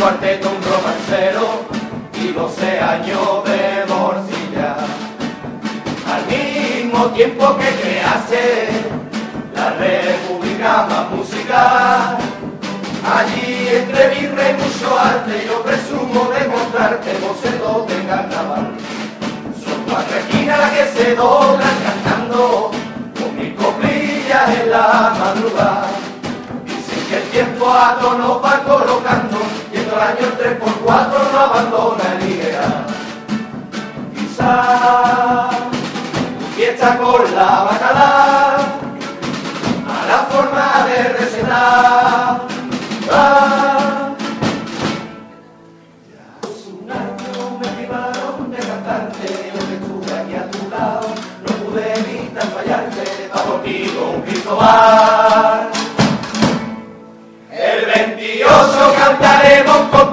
cuarteto, un romancero y 12 años de morcilla. Al mismo tiempo que crease la República más musical, allí entre birra y mucho arte yo presumo demostrarte bocetos de carnaval. Son 4 esquinas las que se doblan cantando con mis coplillas en la madrugada. Dicen que el tiempo a todos nos va colocando y en todo el año el 3x4 no abandona el higuera. Quizás fiesta con la bacalá a la forma de recetar. Ya hace un año me privaron de cantarte, yo que estuve aquí a tu lado, no pude evitar fallarte, va por ti con Cristóbal. El 28 cantaremos con